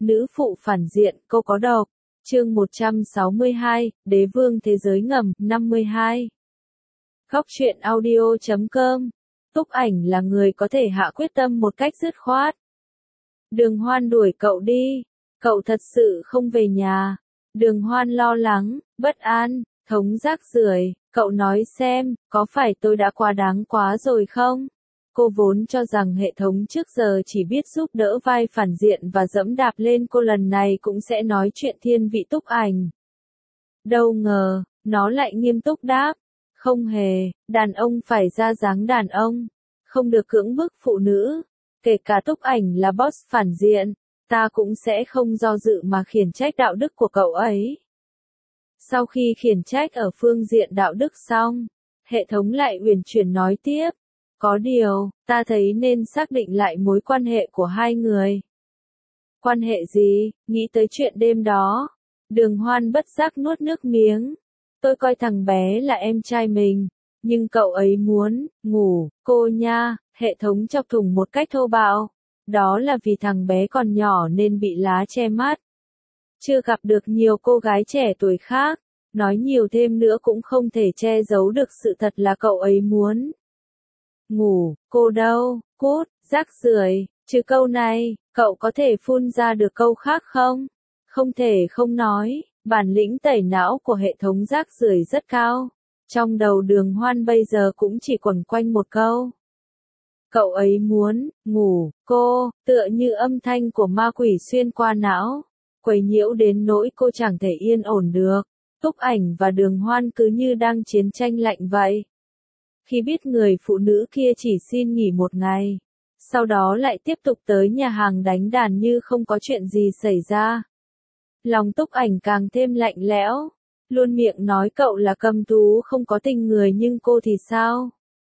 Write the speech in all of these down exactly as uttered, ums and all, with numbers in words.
Nữ phụ phản diện, câu có độc. Chương một trăm sáu mươi hai, Đế vương thế giới ngầm, năm mươi hai. Góc truyện audio chấm com. Túc Ảnh là người có thể hạ quyết tâm một cách dứt khoát. Đường Hoan đuổi cậu đi. Cậu thật sự không về nhà. Đường Hoan lo lắng, bất an, thống rác rưởi. Cậu nói xem, có phải tôi đã quá đáng quá rồi không? Cô vốn cho rằng hệ thống trước giờ chỉ biết giúp đỡ vai phản diện và dẫm đạp lên cô, lần này cũng sẽ nói chuyện thiên vị Túc Ảnh. Đâu ngờ, nó lại nghiêm túc đáp. Không hề, đàn ông phải ra dáng đàn ông. Không được cưỡng bức phụ nữ. Kể cả Túc Ảnh là boss phản diện, ta cũng sẽ không do dự mà khiển trách đạo đức của cậu ấy. Sau khi khiển trách ở phương diện đạo đức xong, hệ thống lại uyển chuyển nói tiếp. Có điều, ta thấy nên xác định lại mối quan hệ của hai người. Quan hệ gì? Nghĩ tới chuyện đêm đó. Đường Hoan bất giác nuốt nước miếng. Tôi coi thằng bé là em trai mình, nhưng cậu ấy muốn ngủ cô nha. Hệ thống chọc thủng một cách thô bạo. Đó là vì thằng bé còn nhỏ nên bị lá che mắt. Chưa gặp được nhiều cô gái trẻ tuổi khác. Nói nhiều thêm nữa cũng không thể che giấu được sự thật là cậu ấy muốn ngủ cô đâu. Cút, rác rưởi. Trừ câu này, cậu có thể phun ra được câu khác không? Không thể không nói, bản lĩnh tẩy não của hệ thống rác rưởi rất cao. Trong đầu Đường Hoan bây giờ cũng chỉ quẩn quanh một câu. Cậu ấy muốn ngủ cô, tựa như âm thanh của ma quỷ xuyên qua não, quấy nhiễu đến nỗi cô chẳng thể yên ổn được. Túc Ảnh và Đường Hoan cứ như đang chiến tranh lạnh vậy. Khi biết người phụ nữ kia chỉ xin nghỉ một ngày, sau đó lại tiếp tục tới nhà hàng đánh đàn như không có chuyện gì xảy ra, lòng Túc Ảnh càng thêm lạnh lẽo. Luôn miệng nói cậu là cầm thú không có tình người, nhưng cô thì sao?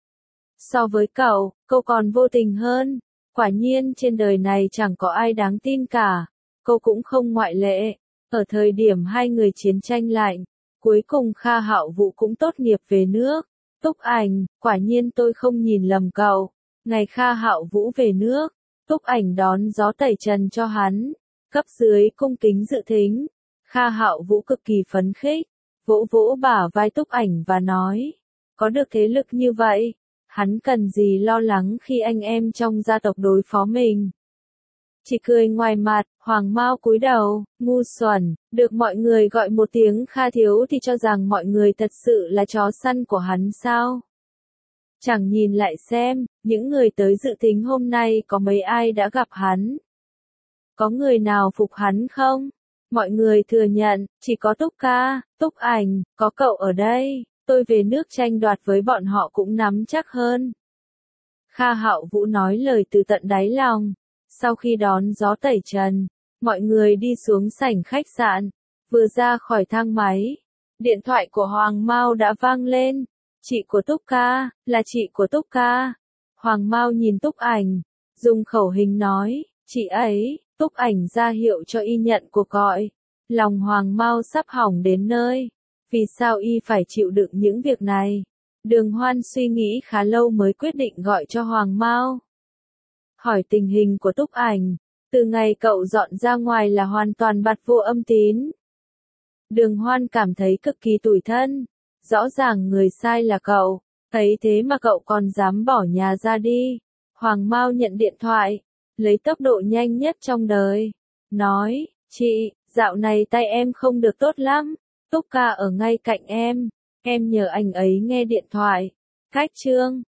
So với cậu, cô còn vô tình hơn. Quả nhiên trên đời này chẳng có ai đáng tin cả. Cô cũng không ngoại lệ. Ở thời điểm hai người chiến tranh lạnh, cuối cùng Kha Hạo Vũ cũng tốt nghiệp về nước. Túc Ảnh, quả nhiên tôi không nhìn lầm cậu. Ngày Kha Hạo Vũ về nước, Túc Ảnh đón gió tẩy trần cho hắn. Cấp dưới cung kính dự thính. Kha Hạo Vũ cực kỳ phấn khích, vỗ vỗ bả vai Túc Ảnh và nói, có được thế lực như vậy, hắn cần gì lo lắng khi anh em trong gia tộc đối phó mình. Chỉ cười ngoài mặt. Hoàng Mao cúi đầu, ngu xuẩn, được mọi người gọi một tiếng Kha thiếu thì cho rằng mọi người thật sự là chó săn của hắn sao? Chẳng nhìn lại xem, những người tới dự thính hôm nay có mấy ai đã gặp hắn? Có người nào phục hắn không? Mọi người thừa nhận, chỉ có Túc Ca, Túc Ảnh, có cậu ở đây, tôi về nước tranh đoạt với bọn họ cũng nắm chắc hơn. Kha Hạo Vũ nói lời từ tận đáy lòng. Sau khi đón gió tẩy trần, mọi người đi xuống sảnh khách sạn. Vừa ra khỏi thang máy, điện thoại của Hoàng Mao đã vang lên. Chị của Túc Ca, là chị của Túc Ca. Hoàng Mao nhìn Túc Ảnh, dùng khẩu hình nói, chị ấy. Túc Ảnh ra hiệu cho y nhận cuộc gọi. Lòng Hoàng Mao sắp hỏng đến nơi. Vì sao y phải chịu đựng những việc này? Đường Hoan suy nghĩ khá lâu mới quyết định gọi cho Hoàng Mao. Hỏi tình hình của Túc Ảnh. Từ ngày cậu dọn ra ngoài là hoàn toàn bặt vô âm tín. Đường Hoan cảm thấy cực kỳ tủi thân. Rõ ràng người sai là cậu. Thấy thế mà cậu còn dám bỏ nhà ra đi. Hoàng Mao nhận điện thoại, lấy tốc độ nhanh nhất trong đời. Nói, chị, dạo này tay em không được tốt lắm. Túc Ca ở ngay cạnh em. Em nhờ anh ấy nghe điện thoại. Cách chương.